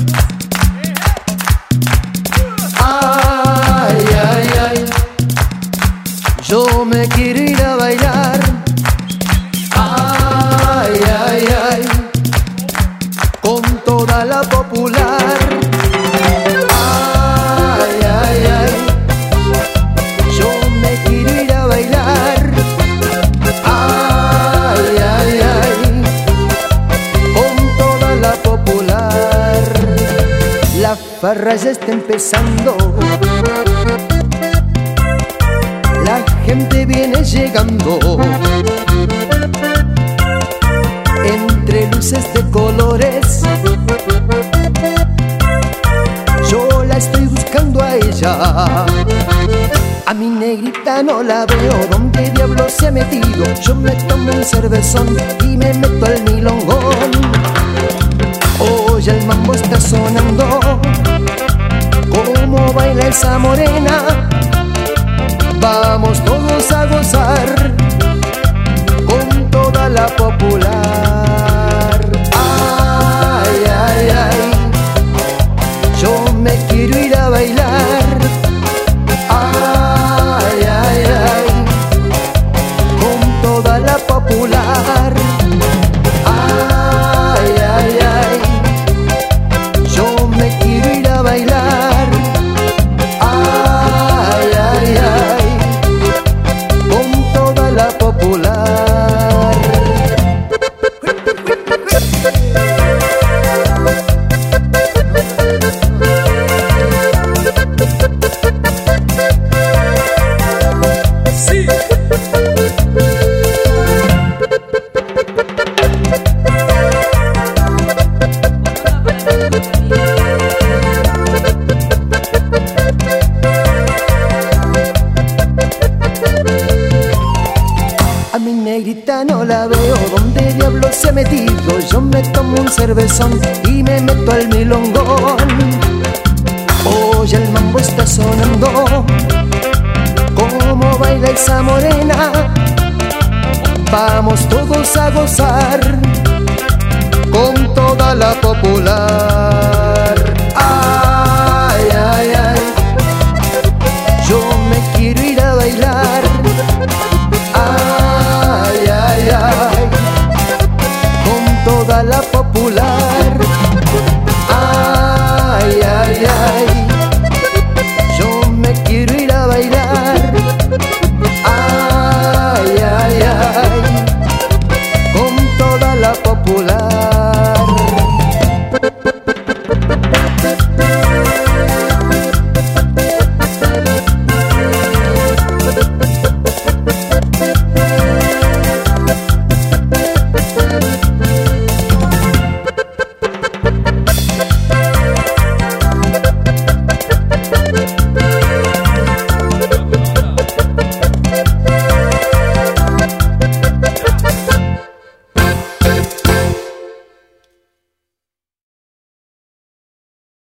Ay, ay, ay, yo me quiero ir a bailar. Ay, ay, ay, con toda la popular. Ay, ay, ay, yo me quiero ir a bailar. Ay, ay, ay, con toda la popular. La farra ya está empezando, la gente viene llegando, entre luces de colores. Yo la estoy buscando a ella, a mi negrita no la veo. ¿Dónde diablo se ha metido? Yo me tomo un cervezón y me meto al milongón. Oye, el mambo está sonando, cómo baila esa morena. Vamos todos a gozar con toda la popular. Ay, ay, ay, yo me quiero ir a bailar. Ay, ay, ay, con toda la popular. Ay, ay, ay, yo me quiero ir a bailar. Ay, ay, ay, con toda la popular. Sí. A mi negrita no la veo, ¿dónde diablo se ha metido? Yo me tomo un cervezón y me meto al milongón. Oye, el mambo está sonando, cómo baila esa morena. Vamos todos a gozar con toda la popular.